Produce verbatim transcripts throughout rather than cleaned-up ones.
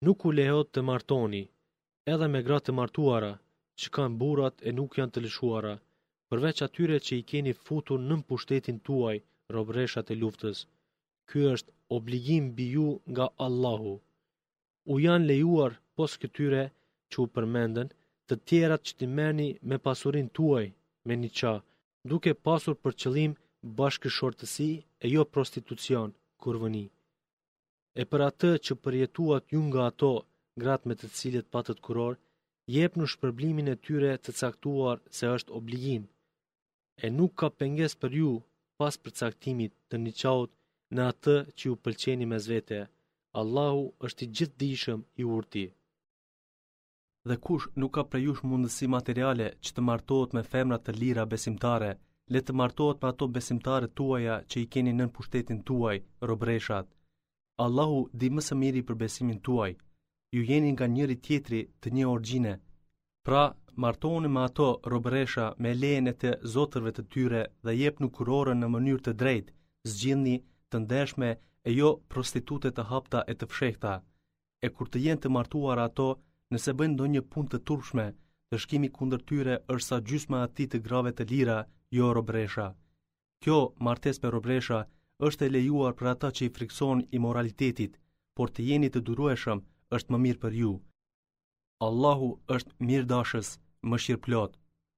Nuk u lejohet të martoni, edhe me gratë të martuara, që kanë burrat e nuk janë të lëshuara, përveç atyre që i keni futur nën pushtetin tuaj, robreshat e luftës. Ky është obligim mbi ju nga Allahu. U janë lejuar pos këtyre që u përmenden, të tjerat që t'i merrni me pasurinë tuaj, me niqa, duke pasur për qëllim bashkëshortësi e jo prostitucion, kurvëni. E për atë që përjetuat ju nga ato, gratë me të cilët patët kuror, jepnu shpërblimin e tyre të caktuar se është obligim. E nuk ka pengesë për ju pas përcaktimit të niqaut në atë që ju pëlqeni mes vete. Allahu është i gjithdijshëm i urti. Dhe kush nuk ka prej jush mundësi materiale që të martohet me femra të lira besimtare, le të martohet me ato besimtare tuaja që i keni nën pushtetin tuaj, robreshat. Allahu di më së miri për besimin tuaj. Ju jeni nga njëri tjetri të një orgjine. Pra, martohuni me ato robresha me lejen e të zotërve të tyre dhe jepnu kurorën në mënyrë të drejtë, zgjidhni të ndershme e jo prostitute të hapta e të fshehta. E kur të jenë të martuar ato, nëse bëjnë ndonjë punë të turpshme, dëshkimi kundër tyre është sa gjysma e atij të grave të lira, jo robresha. Kjo martesë me robresha është e lejuar për ata që i frikson imoralitetit, por të jeni të durueshëm është më mirë për ju. Allahu është mirëdashës, mëshirëplot.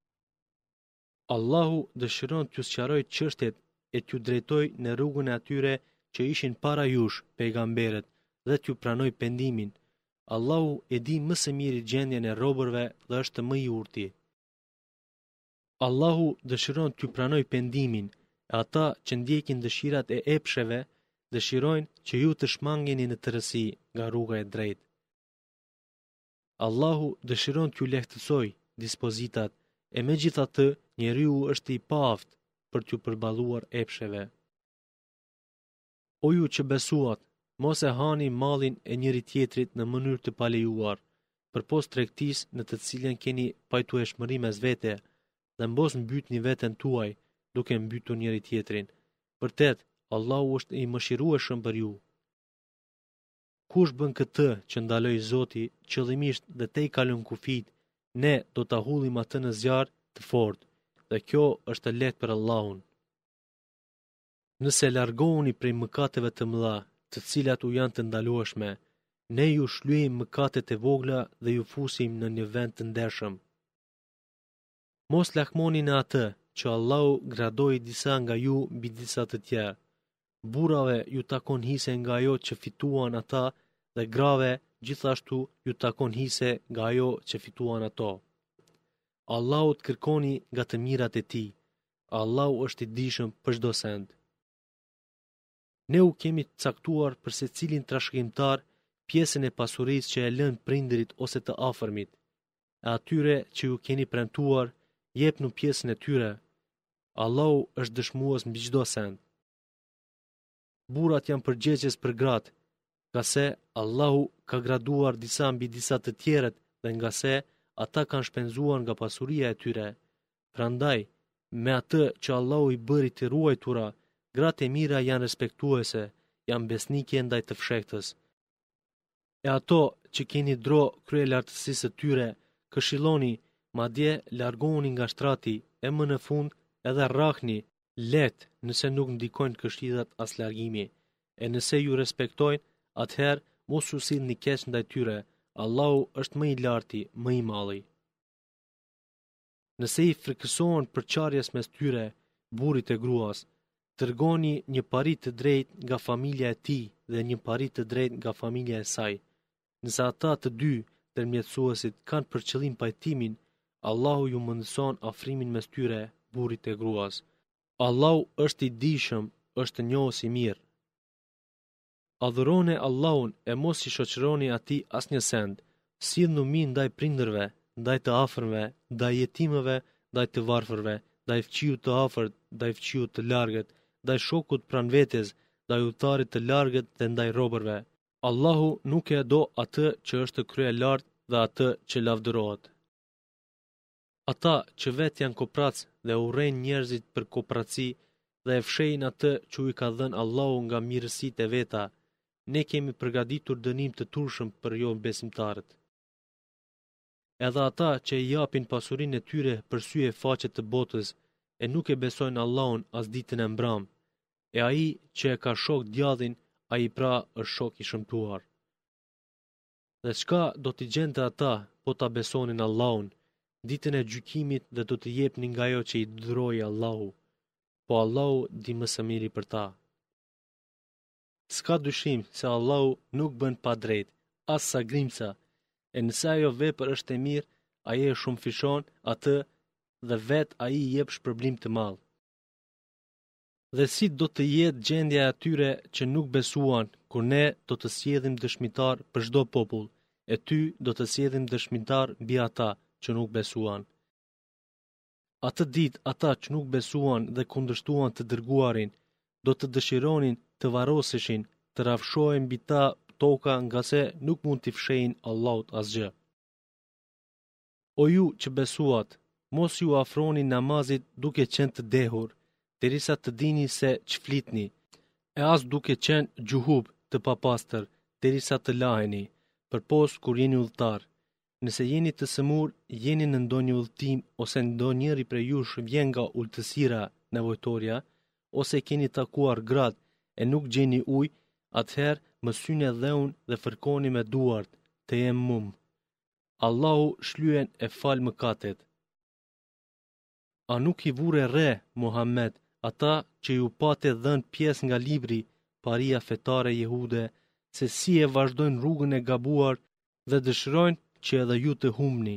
Allahu dëshiron t'ju sqarojë çështjet e t'ju drejtoj në rrugën e atyre që ishin para jush, pejgamberët, dhe t'ju pranoj pendimin. Allahu e di më së miri gjendjen e robërve dhe është më i urti. Allahu dëshiron t'ju pranoj pendimin, e ata që ndjekin dëshirat e epsheve, dëshirojnë që ju të shmangeni në tërësi nga rruga e drejtë. Allahu dëshiron t'ju lehtësoj dispozitat, e megjithatë njeriu është i paaft për t'ju përballuar epsheve. O ju që besuat, mos e hani mallin e njëri tjetrit në mënyrë të palejuar, përpos tregtisë në të cilën keni pajtueshmëri mes vete, dhe mbos mbytni veten tuaj duke mbytur njëri tjetrin. Vërtet, Allahu është i mëshirueshëm për ju. Kush bën këtë që ndaloi Zoti qëllimisht dhe te i kalon kufit, ne do ta hullim atë në zjarr të fortë, dhe kjo është e lehtë për Allahun. Nëse largohuni prej mëkateve të mëdha, të cilat u janë të ndalueshme, ne ju shlyejmë mëkatet e vogla dhe ju fusim në një vend të ndershëm. Mos lakmoni në atë që Allahu gradoi disa nga ju mbi disa të tjerë. Burrave ju takon hise nga ajo që fituan ata dhe grave gjithashtu ju takon hise nga ajo që fituan ato. Allahu të kërkoni nga të mirat e tij. Allahu është i dijshëm për çdo send. Ne u kemi caktuar për secilin trashëgimtar pjesën e pasurisë që e lën prindërit ose të afërmit. E atyre që ju keni premtuar, jepnu pjesën e tyre. Allahu është dëshmues mbi çdo send. Burrat janë përgjegjës për gratë, nga se Allahu ka graduar disa mbi disa të tjerët dhe nga se ata kanë shpenzuar nga pasuria e tyre. Prandaj, me atë që Allahu i bëri të ruajtura, gratë e mira janë respektuese, janë besnike ndaj të fshehtës. E ato që keni dro krye lartësisë së tyre, këshilloni, madje largohuni nga shtrati, e më në fund edhe rrahni, letë nëse nuk ndikojnë këshillat as largimi, e nëse ju respektojnë, atëherë mos u sillni keq ndaj tyre. Allahu është më i larti, më i malli. Nëse i frikësohen përçarjes mes tyre, burrit e gruas, tërgoni një pari të drejtë nga familja e tij dhe një pari të drejtë nga familja e saj. Nëse ata të dy ndërmjetësuesit kanë për qëllim pajtimin, Allahu ju mundëson afrimin mes tyre, burrit e gruas. Allahu është i dijshëm, është njohës i mirë. Adhuroni Allahun e mos i shoqëroni atij asnjë send. Sillnu mirë ndaj prindërve, ndaj të afërmve, ndaj jetimëve, ndaj të varfërve, ndaj fëmijëve të afërt, ndaj fëmijëve të largët, ndaj shokut pranvetes, ndaj udhëtarit të largët dhe ndaj robërve. Allahu nuk e do atë që është krye lart dhe atë që lavdërohet. Ata që vetë janë koprac dhe urrejnë njerëzit për kopraci dhe e fshehin atë që i ka dhënë Allahu nga mirësitë e veta, ne kemi përgatitur dënim të turshëm për jo besimtarët. Edhe ata që i japin pasurinë e tyre për sy e faqe të botës, e nuk e besojnë Allahun as ditën e mbram, e ai që e ka shok djallin, ai pra është shok i shëmtuar. Dhe çka do t'i gjente ata po ta besonin Allahun, ditën e gjykimit dhe do t'i jepnin nga ajo që i dhuroi Allahu, po Allahu di më së miri për ta. S'ka dyshim se Allahu nuk bën pa drejt, as sa grimca, e nëse ajo vepër është e mirë, ai e shumë fishon atë dhe vet ai i jep shpërblim të madh. Dhe si do të jetë gjendja e atyre që nuk besuan, kur ne do të sjellim dëshmitar për çdo popull, e ty do të sjellim dëshmitar mbi ata që nuk besuan. Atë ditë ata që nuk besuan dhe kundërshtuan të dërguarin, do të dëshironin të varroseshin, të rafshohen mbi ta toka nga se nuk mund t'i fshehin Allahut asgjë. O ju që besuat, mos ju afroni namazit duke qenë të dehur, derisa të dini se ç'flitni, e as duke qenë gjuhub të papastër, derisa të laheni, përpos kur jeni udhëtar. Nëse jeni të sëmur, jeni në ndonjë udhëtim ose ndonjëri prej jush vjen nga ultësira, nevojtorja, ose keni takuar gratë e nuk gjeni ujë, atëherë mësyni dheun dhe fërkoni me duart, të jem mum. Allahu shlyen e fal mëkatet. A nuk i vure re, Muhammed, ata që ju pate dhën pjesë nga libri, paria fetare jehude, se si e vazhdojnë rrugën e gabuar dhe dëshirojnë që edhe ju të humni.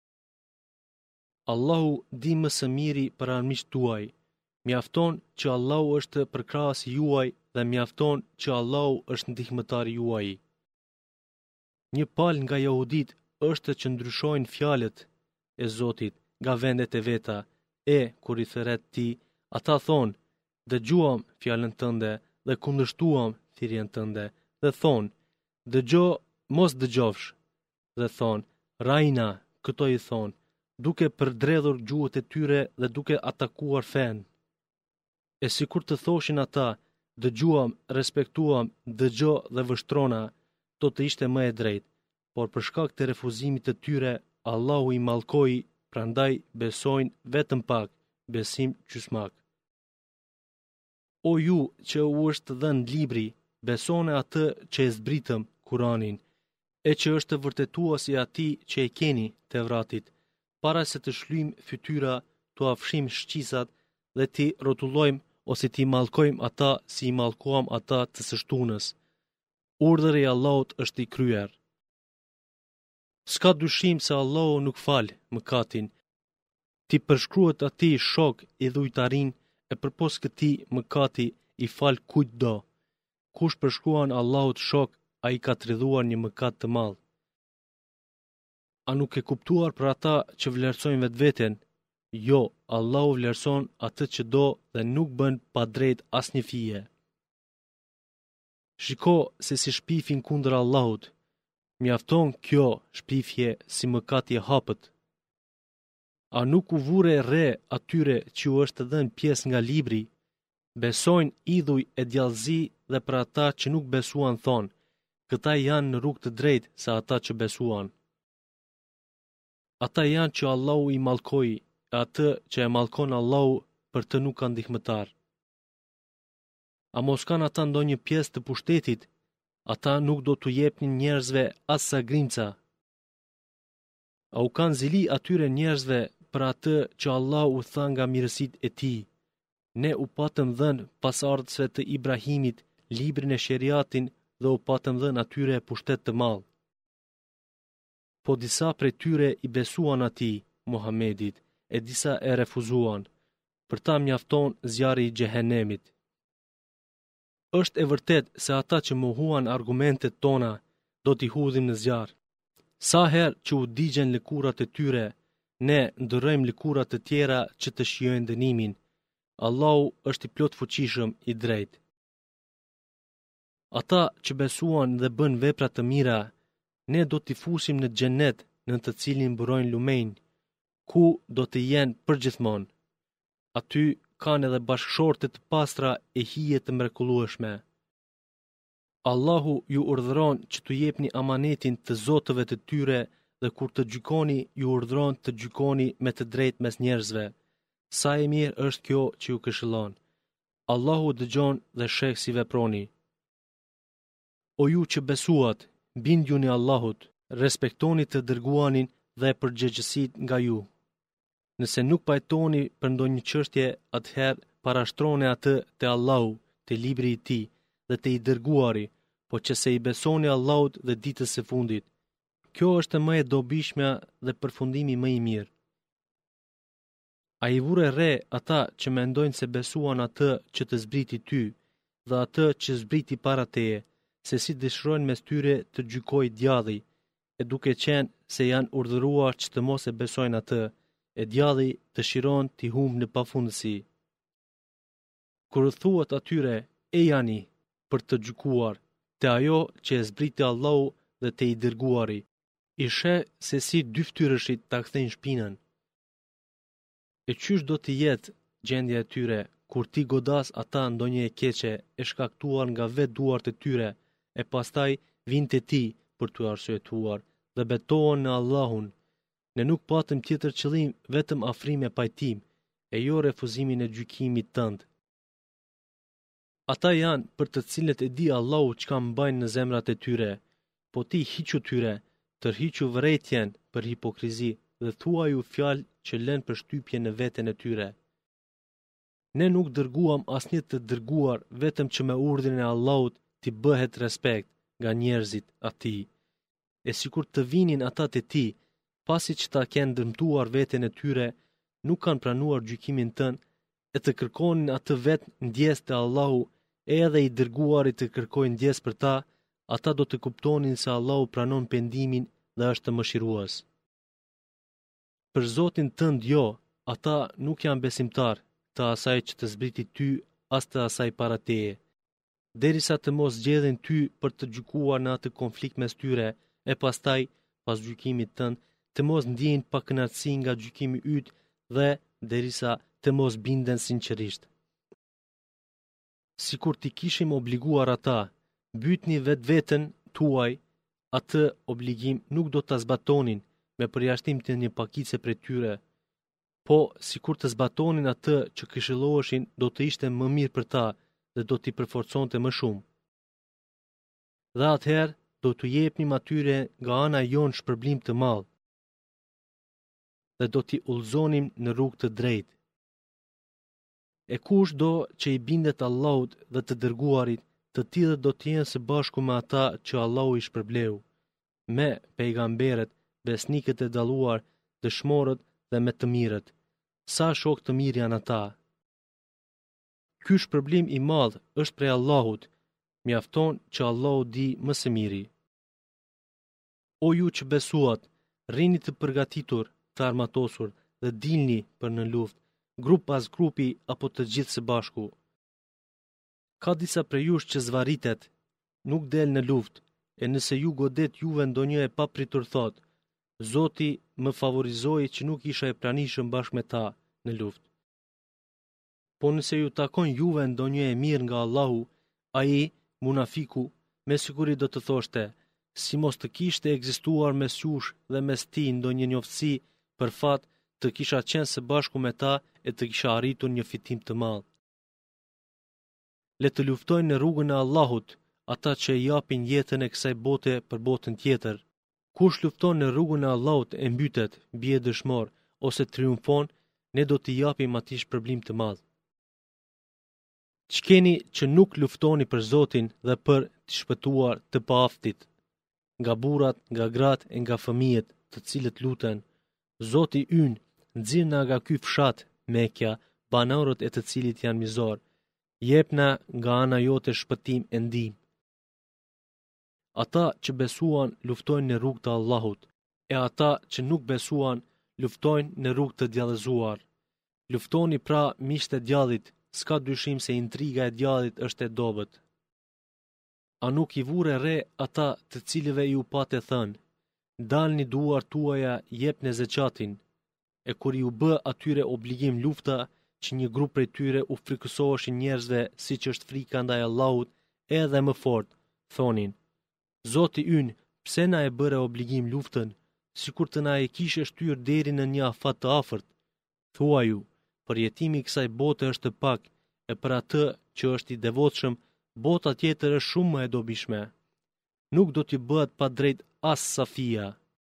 Allahu di më së miri për armiqtë tuaj. Mjafton që Allahu është përkrahasi juaj dhe mjafton që Allahu është ndihmëtari juaj. Një palë nga jehudit është që ndryshojnë fjalët e Zotit nga vendet e veta, e kur i thëret ti, ata thonë, dëgjuam fjalën tënde dhe kundërshtuam thirrjen tënde, dhe thonë, dëgjo, mos dëgjofsh, dhe thonë, rajna, këto i thonë, duke përdredhur gjuhët e tyre dhe duke atakuar fen. E si kur të thoshin ata, dëgjuam, respektuam, dëgjo dhe vështrona, do të ishte më e drejt, por për shkak të refuzimit të tyre, Allahu i mallkoi, prandaj besojnë vetëm pak, besim gjysmak. O ju që u është dhënë libri, besoni atë që e zbritëm, Kuranin, e që është vërtetuesi atij që e keni, Tevratit, para se të shlyjmë fytyra, të afshim shqisat dhe ti rrotullojmë ose ti mallkojmë ata si i mallkuam ata të së shtunës. Urdhri i Allahut është i kryer. S'ka dyshim se Allahu nuk fal mëkatin. Ti përshkruhet atij shok i dhujtarin e përpos këtij mëkati i fal kujtdo. Kush përshkruan Allahut shok, ai ka tridhuar një mëkat të madh. A nuk e kuptuar për ata që vlerësojnë vetveten? Jo, Allahu vlerëson atë që do dhe nuk bën pa drejt asnjë fije. Shiko se si shpifin kundër Allahut. Mjafton kjo shpifje si mëkat i hapët. A nuk u vure re atyre që u është dhënë pjesë nga libri? Besojnë idhuj e djallëzi dhe për ata që nuk besuan thonë, këta janë në rrugë të drejtë sa ata që besuan. Ata janë që Allahu i mallkoi, e atë që e mallkon Allahu për të nuk ka ndihmëtar. A mos kanë ata ndonjë pjesë të pushtetit? Ata nuk do t'u jepnin njerëzve as sa grimca. A u kanë zili atyre njerëzve për atë që Allahu u tha nga mirësitë e tij? Ne u patëm dhënë pasardhësve të Ibrahimit librin e sheriatin dhe u patëm dhënë atyre pushtet të madh. Po disa prej tyre i besuan atij, Muhamedit, e disa e refuzuan. Për ta mjafton zjarri i xhehenemit. Është e vërtet se ata që mohuan argumentet tona do t'i hudhim në zjarr. Sa herë që u digjen lëkurat e tyre, ne ndërrojmë lëkurat të tjera që të shijojnë dënimin. Allahu është i plot fuqishëm i drejtë. Ata që besuan dhe bën vepra të mira, ne do t'i fusim në xhenet në të cilin mburojnë lumenj, ku do të jenë përgjithmonë. Aty kanë edhe bashkëshorte të pastra e hije të mrekullueshme. Allahu ju urdhëron që t'u jepni amanetin të zotëve të tyre dhe kur të gjykoni ju urdhëron të gjykoni me të drejtë mes njerëzve. Sa e mirë është kjo që ju këshillon. Allahu dëgjon dhe sheh si veproni. O ju që besuat, bindjuni Allahut, respektoni të dërguanin dhe përgjegjësitë nga ju. Nëse nuk pajtoni për ndonjë çështje, atëherë parashtroni atë te Allahu, te libri i tij dhe te i dërguari, po që se i besoni Allahut dhe ditës së fundit. Kjo është më e dobishmja dhe përfundimi më i mirë. A i vure re ata që mendojnë se besuan atë që të zbriti ty dhe atë që zbriti para teje, se si dëshirojnë mes tyre të gjykoj djalli, e duke qenë se janë urdhëruar që të mos e besojnë atë, e djalli dëshiron t'i humbë në pafundësi. Kur thuhet atyre, e jani për të gjykuar, te ajo që e zbriti Allahu dhe te i dërguari, i sheh se si dy ftyrëshit ta kthejnë shpinën. E qysh do t'i jetë gjendja e tyre, kur ti godas ata ndonjë e keqe e shkaktuar nga vetë duart e tyre, e pastaj vinë te ti për t'u arsyetuar dhe betohen në Allahun. Ne nuk patëm tjetër qëllim vetëm afrim e pajtim, e jo refuzimin e gjykimit tënd. Ata janë për të cilët e di Allahu çka mbajnë në zemrat e tyre, po ti hiqu tyre, tërhiqu vërejtjen për hipokrizi dhe thuaju fjalë që lën përshtypje në veten e tyre. Ne nuk dërguam asnjë të dërguar vetëm që me urdhrin e Allahut t'i bëhet respekt nga njerëzit atij. E sikur të vinin ata te ti, pasi që ta kenë dëmtuar veten e tyre, nuk kanë pranuar gjykimin tënd e të kërkonin atë vetë ndjes te Allahu, e edhe i dërguarit të kërkojnë ndjes për ta, ata do të kuptonin se Allahu pranon pendimin dhe është mëshirues. Për Zotin tënd jo, ata nuk janë besimtar të asaj që të zbriti ty as të asaj para teje, derisa të mos zgjedhin ty për të gjykuar në atë konflikt mes tyre, e pastaj, pas gjykimit tënd, të mos ndjejnë pakënaqësi nga gjykimi yt dhe derisa të mos binden sinqerisht. Sikur t'i kishim obliguar ata, bytni vetë vetën tuaj, atë obligim nuk do t'a zbatonin me përjashtim të një pakice prej tyre, po sikur të zbatonin atë që këshilloheshin do të ishte më mirë për ta dhe do t'i përforconte më shumë. Dhe atëherë do t'u jepnim atyre nga ana jon shpërblim të madh dhe do t'i udhëzonim në rrugë të drejtë. E kush do që i bindet Allahut dhe të dërguarit, të tillët do të jenë së bashku me ata që Allahu i shpërbleu, me pejgamberet, besnikët e dalluar, dëshmorët dhe me të mirët. Sa shok të mirë janë ata. Ky shpërblim i madh është prej Allahut, mjafton që Allahu di më së miri. O ju që besuat, rrini të përgatitur, të armatosur dhe dilni për në luftë, grup pas grupi apo të gjithë së bashku. Ka disa prej jush që zvaritet, nuk del në luftë, e nëse ju godet juve ndonjë e papritur thot, Zoti më favorizoi që nuk isha e pranishëm bashkë me ta në luftë. Po nëse ju takon juve ndonjë e mirë nga Allahu, ai, munafiku, me siguri do të thoshte, si mos të kishte ekzistuar mes jush dhe mes ti ndonjë njoftësi, për fat të kisha qenë së bashku me ta e të kisha arritur një fitim të madh. Le të luftojnë në rrugën e Allahut ata që i japin jetën e kësaj bote për botën tjetër. Kush lufton në rrugën e Allahut e mbytet, bie dëshmor ose triumfon, ne do t'i japim atij shpërblim të madh. Çkeni që nuk luftoni për Zotin dhe për të shpëtuar të paaftit, nga burrat, nga gratë e nga fëmijët, të cilët luten. Zoti ynë nxirr na nga ky fshat, Mekja, banorët e të cilit janë mizor. Jepna nga ana jote shpëtim e ndihmë. Ata që besuan luftojnë në rrugë të Allahut, e ata që nuk besuan luftojnë në rrugë të djallëzuar. Luftoni pra miqtë e djallit, s'ka dyshim se intriga e djallit është e dobët. A nuk i vure re ata të cilëve ju patë thënë, dalni duar tuaja jepni zeqatin, e kur ju bë atyre obligim lufta, që një grup prej tyre u frikësoheshin njerëzve siç është frika ndaj Allahut, edhe më fort, thonin: Zoti ynë, pse na e bëre obligim luftën, sikur të na e kishe shtyr deri në një afat të afërt? Thua ju, përjetimi i kësaj bote është pak, e për atë që është i devotshëm, bota tjetër është shumë më e dobishme. Nuk do t'i bëhet pa drejt as safia.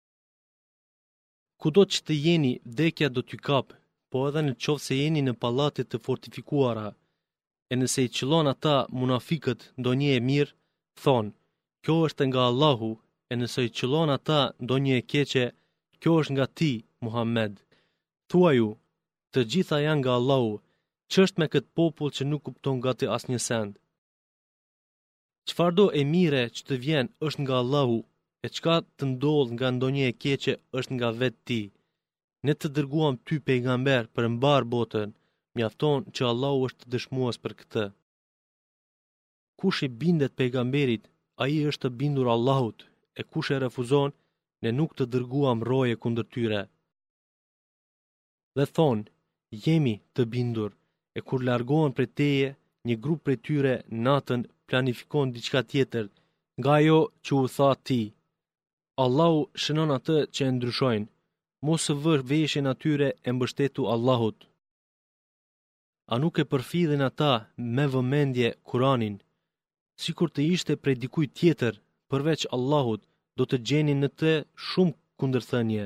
Kudo që të jeni, vdekja do t'ju kap, po edhe në qoftë se jeni në pallate të fortifikuara. E nëse i qëllon ata munafikët ndonjë e mirë, thonë: Kjo është nga Allahu, e nëse i qëllon ata ndonjë e keqe, kjo është nga ti, Muhammed. Thua ju, të gjitha janë nga Allahu, ç'është me këtë popull që nuk kupton gati asnjë send. Çfarëdo e mire që të vjen është nga Allahu, e çka të ndodh nga ndonjë e keqe është nga vetë ti. Ne të dërguam ty pejgamber për mbar botën, mjafton që Allahu është dëshmues për këtë. Kush i bindet pejgamberit, ai është të bindur Allahut, e kush e refuzon, ne nuk të dërguam roje kundër tyre. Dhe thonë, jemi të bindur, e kur largohen prej teje, një grup prej tyre natën planifikon diçka tjetër, nga ajo që u tha ti. Allahu shënon atë që e ndryshojnë, mos së vër veshjen atyre e mbështetu Allahut. A nuk e përfidhin ata me vëmendje Kur'anin? Sikur të ishte prej dikujt tjetër, përveç Allahut, do të gjeni në të shumë kundërthënie.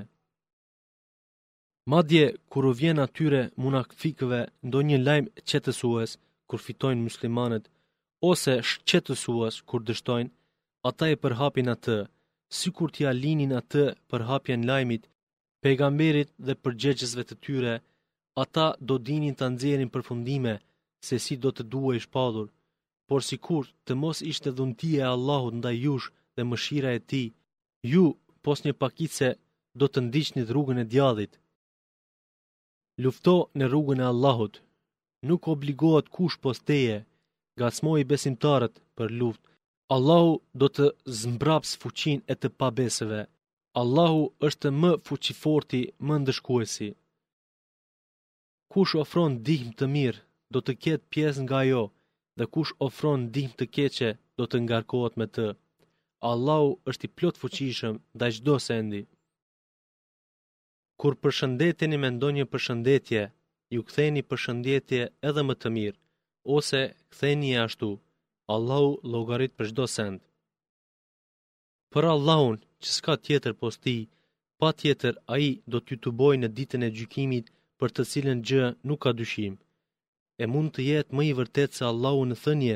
Madje kur u vjen atyre munafikëve ndonjë lajm qetësues kur fitojnë muslimanët, ose shqetësues kur dështojnë, ata e përhapin atë, sikur t'ia linin atë përhapjen lajmit pejgamberit dhe përgjegjësve të tyre. Ata do dinin ta nxjerrin përfundime se si do të duhej shpallur, por sikur të mos ishte dhuntia e Allahut ndaj jush dhe mëshira e tij, ju pos një pakicë do të ndiqnit rrugën e djallit. Lufto në rrugën e Allahut. Nuk obligohet kush pos teje, ngacmoi besimtarët për luftë. Allahu do të zmbraps fuqinë e të pabesëve. Allahu është më fuqiforti, më ndëshkuesi. Kush ofron ndihmë të mirë, do të ketë pjesë nga ajo, dhe kush ofron ndihmë të keqe, do të ngarkohet me të. Allahu është i plot fuqishëm ndaj çdo sendi. Kur përshëndeteni me ndonjë përshëndetje, ju ktheni përshëndetje edhe më të mirë, ose ktheni ashtu. Allahu llogarit për çdo send. Për Allahun, që s'ka tjetër pos tij, patjetër ai do t'ju të bojë në ditën e gjykimit, për të cilën gjë nuk ka dyshim. E mund të jetë më i vërtet se Allahu në thënie?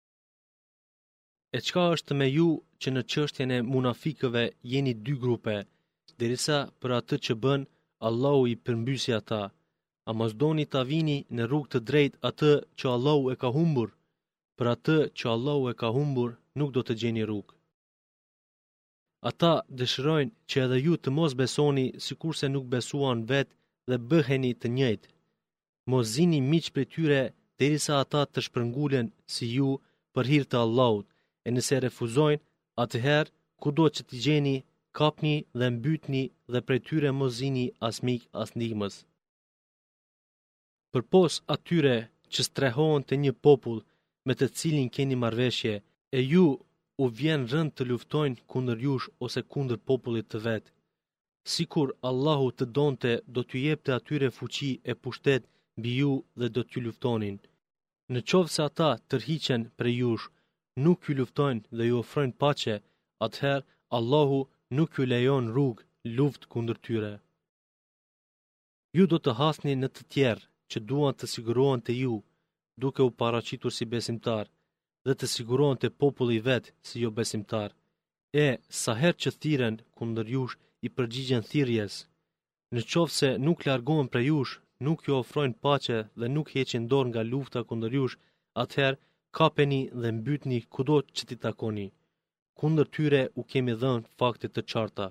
E çka është me ju që në çështjen e munafikëve jeni dy grupe, derisa për atë që bën, Allahu i përmbysi ata. A mos doni ta vini në rrugë të drejtë atë që Allahu e ka humbur? Për atë që Allahu e ka humbur, nuk do të gjeni rrugë. Ata dëshirojnë që edhe ju të mos besoni sikurse nuk besuan vetë dhe bëheni të njëjtë. Mos zini miq prej tyre derisa ata të shpërngulen si ju për hir të Allahut, e nëse refuzojnë, atëherë kudo që t'i gjeni, kapni dhe mbytni dhe prej tyre mos zini as mik as ndihmës. Përpos atyre që strehohen të një popull me të cilin keni marrëveshje, e ju u vjen rënd të luftojnë kundër jush ose kundër popullit të vet. Sikur Allahu të donte, do t'ju jepte atyre fuqi e pushtet mbi ju dhe do t'ju luftonin. Në qovë se ata tërhiqen prej jush, nuk ju luftojnë dhe ju ofrojnë paqe, atëherë Allahu nuk ju lejon rrugë luftë kundër tyre. Ju do të hasni në të tjerë që duan të sigurohen të ju, duke u paraqitur si besimtar, dhe të sigurohen të populli vet si jo besimtar. E, sa herë që thirren kundër jush, i përgjigjen thirrjes. Në qoftë se nuk largohen prej jush, nuk ju ofrojnë paqe dhe nuk heqin dorë nga lufta kundër jush, atëherë kapeni dhe mbytni kudo që t'i takoni. Kundër tyre u kemi dhënë fakte të qarta.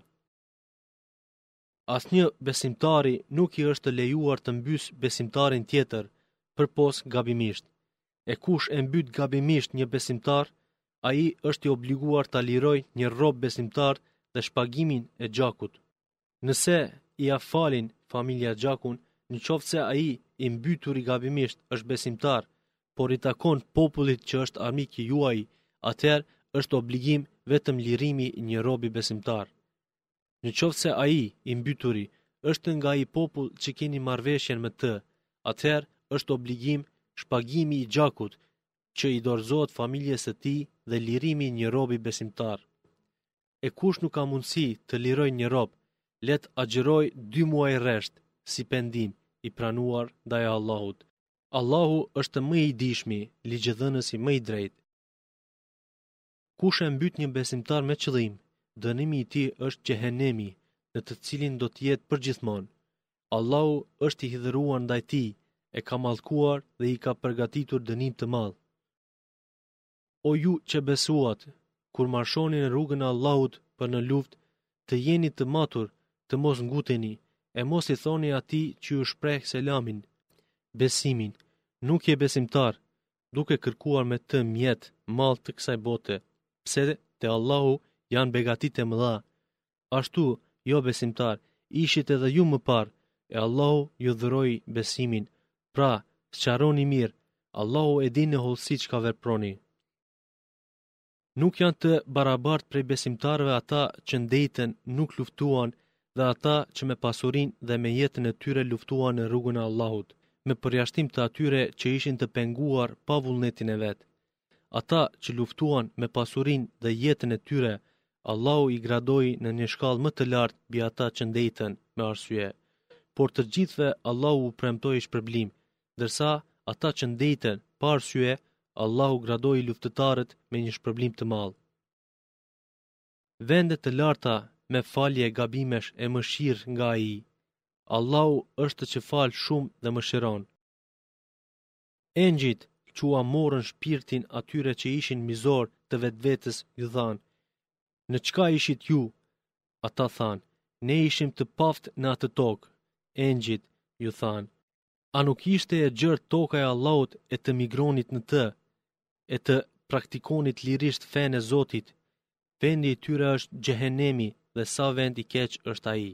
Asnjë besimtari nuk i është lejuar të mbys besimtarin tjetër, përpos gabimisht. E kush e mbyt gabimisht një besimtar, ai është i obliguar ta lirojë një rob besimtar dhe shpagimin e gjakut. Nëse i afalin familja gjakun, në qoftë se ai i mbytur i gabimisht është besimtar, por i takon popullit që është armik i juaj, atëherë është obligim vetëm lirimi i një robi besimtar. Në qoftë se ai, i mbyturi, është nga ai popull që keni marrëveshjen me të, atëherë është obligim shpagimi i gjakut që i dorëzohet familjes së tij dhe lirimi i një robi besimtar. E kush nuk ka mundësi të liroj një rob, let agjëroj dy muaj rresht si pendim i pranuar ndaj Allahut. Allahu është më i dijshmi, ligjëdhënësi më i drejtë. Kush e mbyt një besimtar me qëllim, dënimi i tij është xhehenemi, në të cilin do të jetë përgjithmonë. Allahu është i hidhëruar ndaj tij, e ka mallkuar dhe i ka përgatitur dënim të madh. O ju që besuat, kur marshoni në rrugën e Allahut për në luftë, të jeni të matur, të mos nguteni, e mos i thoni atij që ju shpreh selamin, besimin, nuk je besimtar, duke kërkuar me të mjet, mall të kësaj bote, pse te Allahu janë begatitë e mëdha. Ashtu, jo besimtar, ishit edhe ju më parë, e Allahu ju dhuroi besimin. Pra, sqaroni mirë, Allahu e din në hollësi çka veproni. Nuk janë të barabartë prej besimtarëve ata që ndejtën nuk luftuan dhe ata që me pasurinë dhe me jetën e tyre luftuan në rrugën e Allahut, me përjashtim të atyre që ishin të penguar pa vullnetin e vet. Ata që luftuan me pasurinë dhe jetën e tyre, Allahu i gradoi në një shkallë më të lartë mbi ata që ndejtën me arsye. Por të gjithëve Allahu u premtoi shpërblim, ndërsa ata që ndejtën pa arsye, Allahu gradoi luftëtarët me një shpërblim të madh. Vende të larta me falje gabimesh e mëshirë nga ai. Allahu është që fal shumë dhe mëshiron. Engjit qua morën shpirtin atyre që ishin mizor të vetvetes, ju thanë: "Në çka ishit ju?" Ata thanë: "Ne ishim të paft në atë tokë." Engjit ju thanë: "A nuk ishte e gjerë toka e Allahut e të migronit në të, e të praktikonit lirisht fenë e Zotit? Vendi i tyre është xhehenemi dhe sa vend i keq është ai."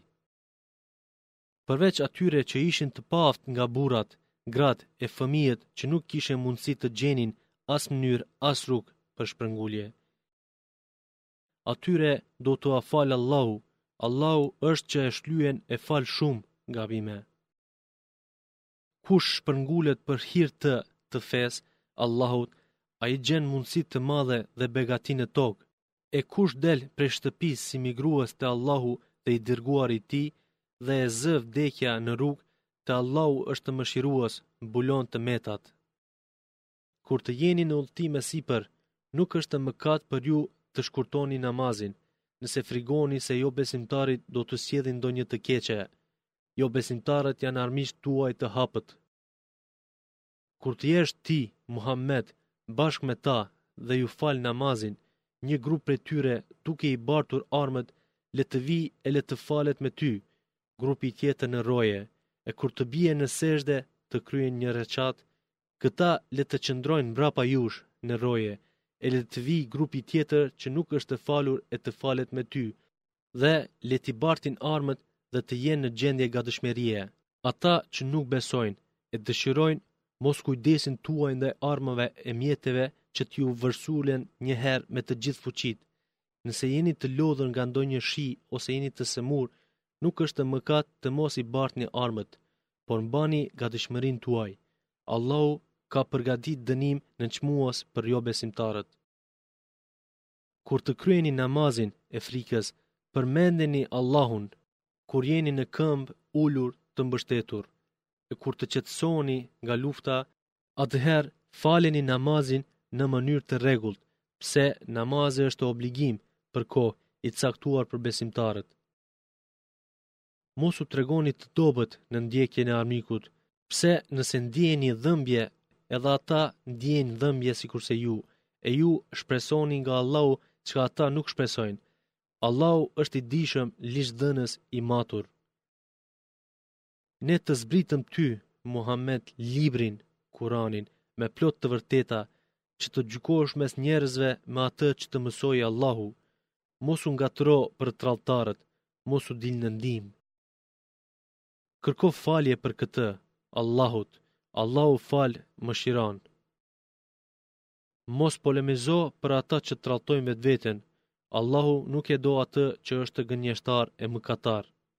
Përveç atyre që ishin të paft nga burrat, gratë e fëmijët që nuk kishin mundësi të gjenin as mënyrë as rrugë për shpërngulje. Atyre do t'u afal Allahu. Allahu është që e shlyen e fal shumë gabime. Kush shpërngulet për hir të të fesë Allahut, ai gjen mundësi të madhe dhe begati në tokë. E kush del prej shtëpisë si migrues te Allahu dhe i dërguar i tij dhe e zë vdekja në rrugë, te Allahu është mëshirues, mbulon të metat. Kur të jeni në udhëtim sipër, nuk është mëkat për ju të shkurtoni namazin, nëse frigoni se jo besimtarit do të sjellin ndonjë të keqe. Jo besimtarët janë armiqtë tuaj të hapët. Kur të jesh ti, Muhammed, bashkë me ta dhe ju fal namazin, një grup prej tyre, duke i bartur armët, le të vi e le të falet me ty, grupi tjetër në roje, e kur të bie në sejdë të kryen një rekat, këta le të qëndrojnë mbrapa jush në roje, e le të vi grupi tjetër që nuk është falur e të falet me ty, dhe le t'i bartin armët dhe të jenë në gjendje gatishmërie. Ata që nuk besojnë e dëshirojnë mos kujdesin tuaj ndaj armëve e mjeteve që t'ju vërsulen një herë me të gjithë fuqit. Nëse jeni të lodhur nga ndonjë shi ose jeni të semur, nuk është mëkat të mos i bartni armët, por mbani gatishmërinë tuaj. Allahu ka përgatitur dënim në çmues për jo besimtarët. Kur të kryeni namazin e frikës, përmendeni Allahun, kur jeni në këmbë ulur të mbështetur, e kur të qetësoni nga lufta, atëherë faleni namazin në mënyrë të rregullt, pse namazi është obligim për kohë i caktuar për besimtarët. Mos u tregoni të dobët në ndjekjen e armikut, pse nëse ndjeni dhëmbje, edhe ata ndjejnë dhëmbje sikurse ju, e ju shpresoni nga Allahu çka ata nuk shpresojnë. Allahu është i dijshëm, ligjdhënës i matur. Ne të zbritëm ty, Muhammed, librin, Kuranin, me plot të vërteta, që të gjykosh mes njerëzve me atë që të mësoi Allahu. Mos u ngatro për tradhtarët, mos u dil në ndihmë. Kërko falje për këtë, Allahut, Allahu fal, mëshiron. Mos polemizo për ata që tradhtojnë vetveten. Allahu nuk e do atë që është gënjeshtar e mëkatar.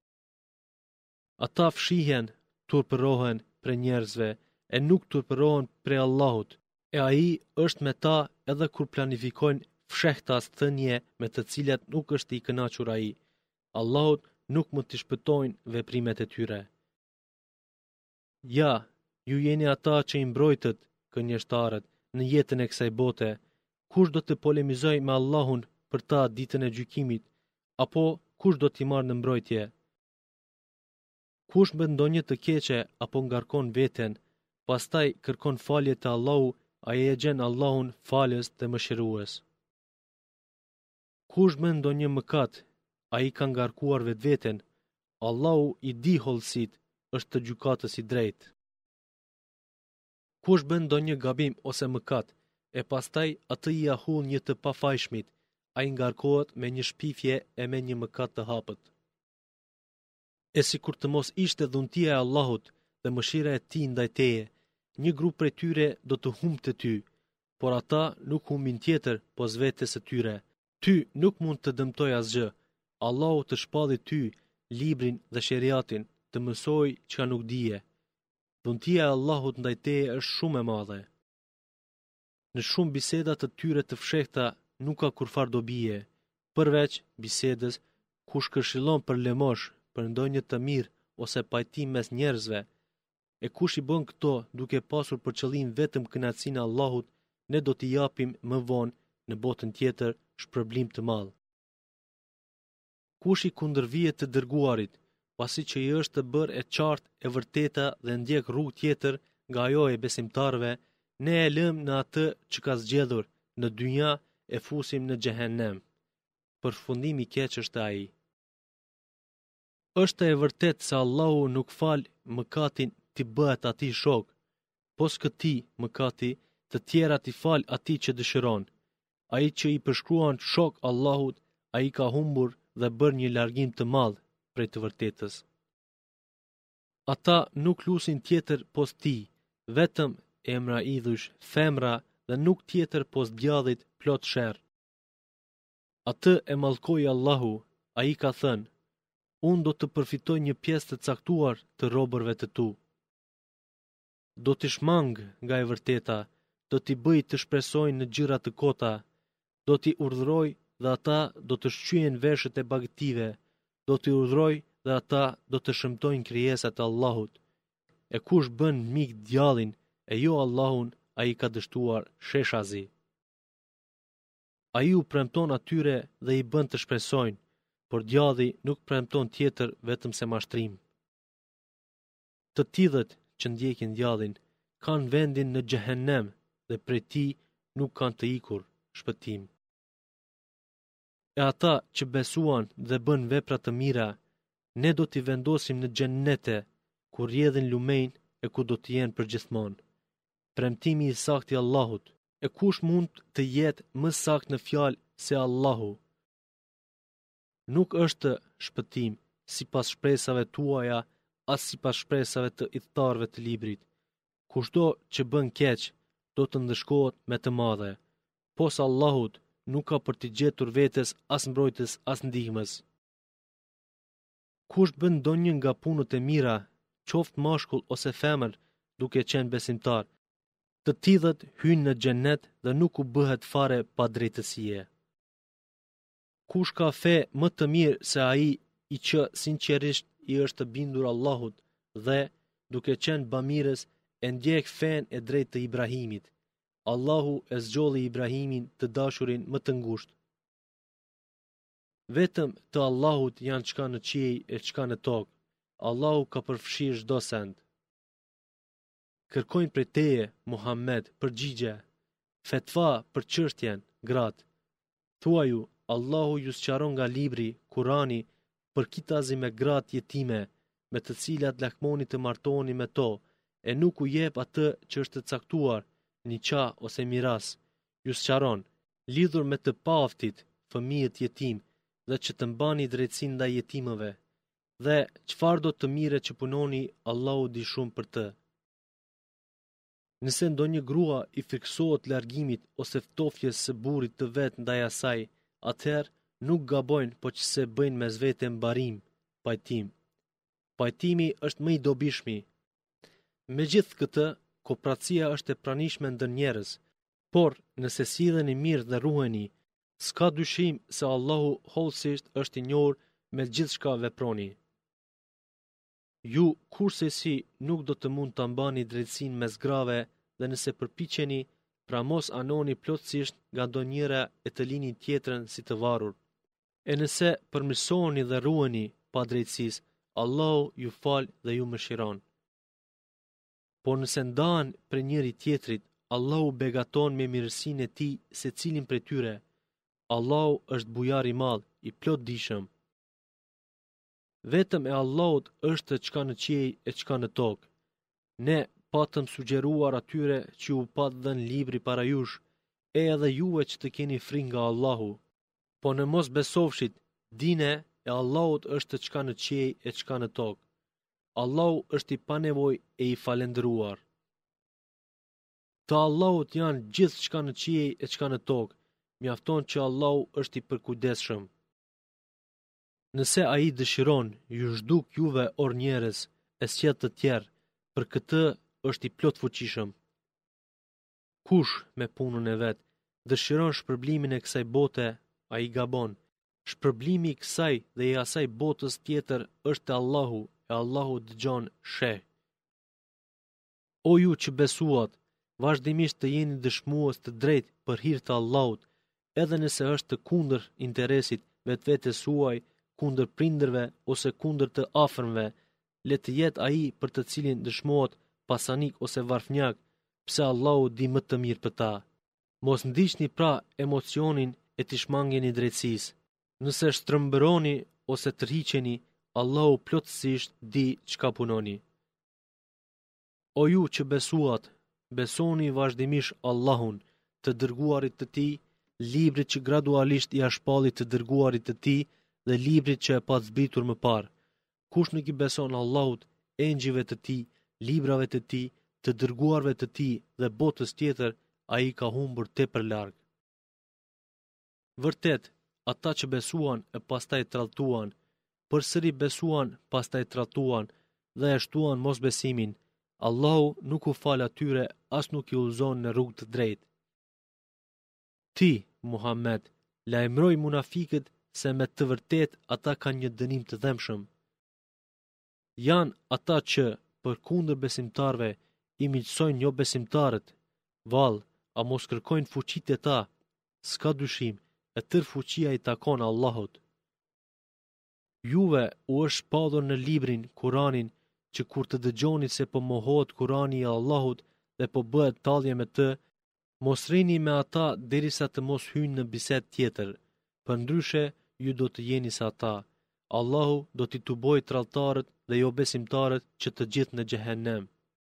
Ata fshihen, turpërohen për njerëzve, e nuk turpërohen për Allahut, e ai është me ta edhe kur planifikojnë fshehtas thënie me të cilat nuk është i kënaqur ai. Allahut nuk mund t'i shpëtojnë veprimet e tyre. Ja, ju jeni ata që i mbrojtët, gënjeshtarët, në jetën e kësaj bote. Kush do të polemizoj me Allahun për ta ditën e gjykimit, apo kush do t'i marrë në mbrojtje? Kush bën ndonjë të keqe apo ngarkon veten, pastaj kërkon falje te Allahu, ai e gjen Allahun falës dhe mëshirues. Kush bën ndonjë mëkat, ai ka ngarkuar vetveten. Allahu i di hollësit, është të gjykatës i drejtë. Kush bën ndonjë gabim ose mëkat, e pastaj atë i ahull një të pafajshmit, ai ngarkohet me një shpifje e me një mëkat të hapët. E si kur të mos ishte dhuntia e Allahut dhe mëshira e tij ndaj teje, një grup prej tyre do të humbte ty, por ata nuk humbin tjetër pos vetes së tyre. Ty nuk mund të dëmtoj asgjë. Allahu të shpalli ty librin dhe sheriatin, të mësoj çka nuk dije. Dhuntia e Allahut ndaj teje është shumë e madhe. Në shumë biseda të tyre të fshehta nuk ka kurfar dobije, përveç bisedës kush këshillon për lemosh, për ndonjë të mirë ose pajtim mes njerëzve, e kush i bën këto duke pasur për qëllim vetëm kënaqësinë e Allahut, ne do t'i japim më vonë në botën tjetër shpërblim të madh. Kush i kundërvihet të dërguarit, pasi që i është të bërë e qartë e vërteta dhe ndjek rrugë tjetër nga ajo e besimtarëve, ne e lëm në atë që ka zgjedhur, në dynja e fusim në xhehenem. Përfundimi i keq është ai. Është e vërtet se Allahu nuk fal mëkatin t'i bëhet atij shok, pos këti mëkati të tjera t'i fal atij që dëshiron. Ai që i përshkruan shok Allahut, ai ka humbur dhe bër një largim të madh prej të vërtetës. Ata nuk lusin tjetër pos ti, vetëm emra idhush, femra dhe nuk tjetër pos djallit plot sherr. Atë e mallkoi Allahu, ai ka thënë: unë do të përfitoj një pjesë të caktuar të robërve të tu. Do t'i shmang nga e vërteta, do t'i bëj të shpresojnë në gjëra të kota, do t'i urdhëroj dhe ata do të shqyen veshët e bagëtive, do t'i urdhëroj dhe ata do të shëmtojnë krijesat e Allahut. E kush bën mik djallin e jo Allahun, ai ka dështuar sheshazi. Ai u premton atyre dhe i bën të shpresojnë, por djalli nuk premton tjetër vetëm se mashtrim. Të tillët që ndjekin djallin kanë vendin në xhehenem dhe prej tij nuk kanë të ikur shpëtim. E ata që besuan dhe bën vepra të mira, ne do t'i vendosim në xhennete, ku rrjedhin lumejnë e ku do të jenë përgjithmonë. Premtimi i saktë i Allahut, e kush mund të jetë më saktë në fjalë se Allahu? Nuk është shpëtim sipas shpresave tuaja, as sipas shpresave të idhtarëve të librit. Kushdo që bën keq, do të ndëshkohet me të madhe. Pos Allahut nuk ka për t'i gjetur vetes as mbrojtës as ndihmës. Kush bën ndonjë nga punët e mira, qoftë mashkull ose femër, duke qenë besimtar, të tillët hyjnë në xhennet dhe nuk u bëhet fare pa drejtësie. Kush ka fe më të mirë se ai i që sinqerisht i është bindur Allahut dhe, duke qenë bamirës, e ndjek fen e drejtë të Ibrahimit. Allahu e zgjolli Ibrahimin të dashurin më të ngushtë. Vetëm të Allahut janë çka në qiej e çka në tokë. Allahu ka përfshirë çdo send. Kërkojnë prej teje, Muhammed, përgjigje, fetva për çështjen, gratë. Thuaju, Allahu ju sqaron nga libri, Kurani, përkitazi me gratë jetime, me të cilat lakmoni të martoheni me to, e nuk u jep atë që është të caktuar, një qa ose miras. Ju sqaron, lidhur me të paftit, fëmijët jetim, dhe që të mbani drejtësinë ndaj jetimëve. Dhe çfarë do të mire që punoni, Allahu di shumë për të. Nëse ndonjë grua i friksohet largimit ose ftofjes së burrit të vet ndaj asaj, atëherë nuk gabojnë, po që se bëjnë mes vete mbarim, pajtim. Pajtimi është më i dobishmi. Megjithë këtë, kopratësia është e pranishme ndër njerëz, por nëse silleni mirë dhe ruheni, s'ka dyshim se Allahu hollësisht është i njohur me gjithçka veproni. Ju kurse si nuk do të mund të mbani drejtësinë mes grave dhe nëse përpiqeni, pra mos anoni plotësisht nga ndonjëra e të lini tjetrën si të varur. E nëse përmirësoheni dhe ruheni pa drejtësisë, Allahu ju fal dhe ju mëshiron. Por nëse ndahen për njëri tjetrit, Allahu begaton me mirësinë e tij secilin prej tyre. Allahu është bujar i madh, i plot dijshëm. Vetëm e Allahut është çka në qiej e çka në tokë. Ne patëm sugjeruar atyre që u pat dhënë libri para jush, e edhe juve që të keni frikë nga Allahu. Po në mos besofshit, dine e Allahut është çka në qiej e çka në tokë. Allahu është i panevojë e i falendëruar. Të Allahut janë gjithë çka në qiej e çka në tokë, mjafton që Allahu është i përkujdesshëm. Nëse ai dëshiron, ju zhduk juve or njerëz, e sjell të tjerë, për këtë është i plot fuqishëm. Kush me punën e vet dëshiron shpërblimin e kësaj bote, ai gabon. Shpërblimi i kësaj dhe i asaj botës tjetër është e Allahu, e Allahu dëgjon, sheh. O ju që besuat, vazhdimisht të jeni dëshmues të drejtë për hir të Allahut, edhe nëse është të kundër interesit vetvetes suaj, kundër prindërve ose kundër të afërmve, le të jetë ai për të cilin dëshmohet pasanik ose varfnjak, pse Allahu di më të mirë për ta. Mos ndiqni pra emocionin e t'i shmangeni drejtësisë. Nëse shtrëmbëroni ose tërhiqeni, Allahu plotësisht di çka punoni. O ju që besuat, besoni vazhdimisht Allahun, të dërguarit të tij, librit që gradualisht i shpalli të dërguarit të tij dhe librit që e pa zbritur më parë. Kush nuk i beson Allahut, engjëjve të tij, librave të tij, të dërguarve të tij dhe botës tjetër, ai ka humbur tepër larg. Vërtet, ata që besuan e pastaj tradhtuan, përsëri besuan, pastaj tradhtuan dhe e shtuan mosbesimin, Allahu nuk u fal atyre as nuk i udhëzon në rrugë të drejtë. Ti, Muhammed, lajmëroj munafikët se me të vërtet ata kanë një dënim të dhëmshëm. Janë ata që, për kundër besimtarve, i miqësojnë jo besimtarët. Vallë, a mos kërkojnë fuqitë e ta? S'ka dyshim, e tërë fuqia i takon Allahut. Juve u është shpallur në librin, Kuranin, që kur të dëgjoni se po mohohet Kurani i Allahut dhe po bëhet tallje me të, mos rrini me ata derisa të mos hynë në bisedë tjetër. Përndryshe, ju do të jeni sa ata. Allahu do t'i tuboj tradhtarët dhe jo besimtarët që të gjithë në xhehenem.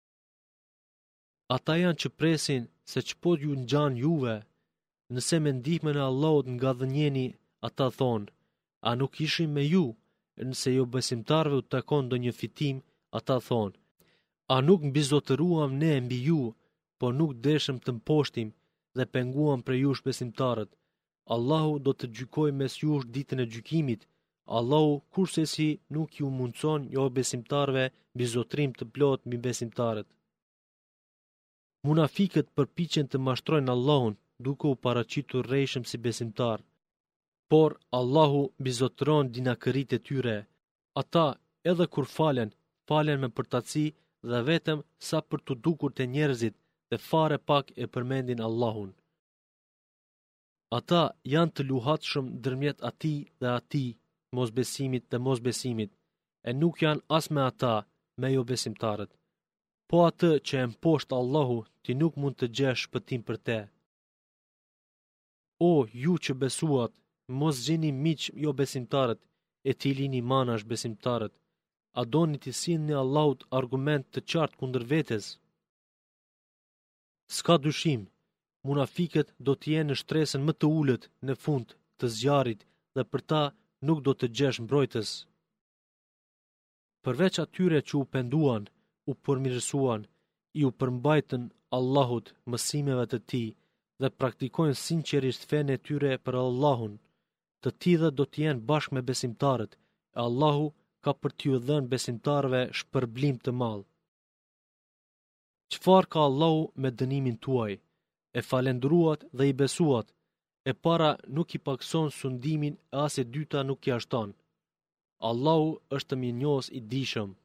Ata janë që presin se ç'po ju ngjan juve. Nëse me ndihmën e Allahut nga dhënjeni, ata thonë, a nuk ishim me ju? Nëse jo besimtarëve u takon ndonjë fitim, ata thonë, a nuk mbizotëruam ne mbi ju, po nuk deshëm të mposhtim dhe penguam për jush besimtarët. Allahu do të gjykoj mes jush ditën e gjykimit. Allahu kurse si nuk ju mundson jo besimtarve mbizotrim të plot mbi besimtarët. Munafikët përpiqen të mashtrojnë Allahun duke u paraqitur rrejshëm si besimtar. Por Allahu mbizotëron dinakëritë e tyre. Ata edhe kur falen, falen me përtaci dhe vetëm sa për të dukur të njerëzit dhe fare pak e përmendin Allahun. Ata janë të luhatshëm ndërmjet atij dhe atij, mosbesimit dhe mosbesimit, e nuk janë as me ata, me jo besimtarët. Po atë që e mposhtë Allahu, ti nuk mund të gjesh shpëtim për te. O, ju që besuat, mos gjeni miq jo besimtarët, e ti lini manash besimtarët. A doni t'i sillni Allahut argument të qartë kundër vetes? S'ka dyshim, munafikët do të jenë në shtresën më të ulët në fund të zjarrit dhe për ta nuk do të gjesh mbrojtës. Përveç atyre që u penduan, u përmirësuan, ju përmbajtën Allahut mësimeve të tij dhe praktikojnë sinqerisht fenë e tyre për Allahun, të tillët do të jenë bashkë me besimtarët, e Allahu ka për t'ju dhënë besimtarëve shpërblim të madh. Çfarë ka Allahu me dënimin tuaj? E falendruat dhe i besuat, e para nuk i pakson sundimin e as e dyta nuk i ashton. Allahu është mirënjohës i dijshëm.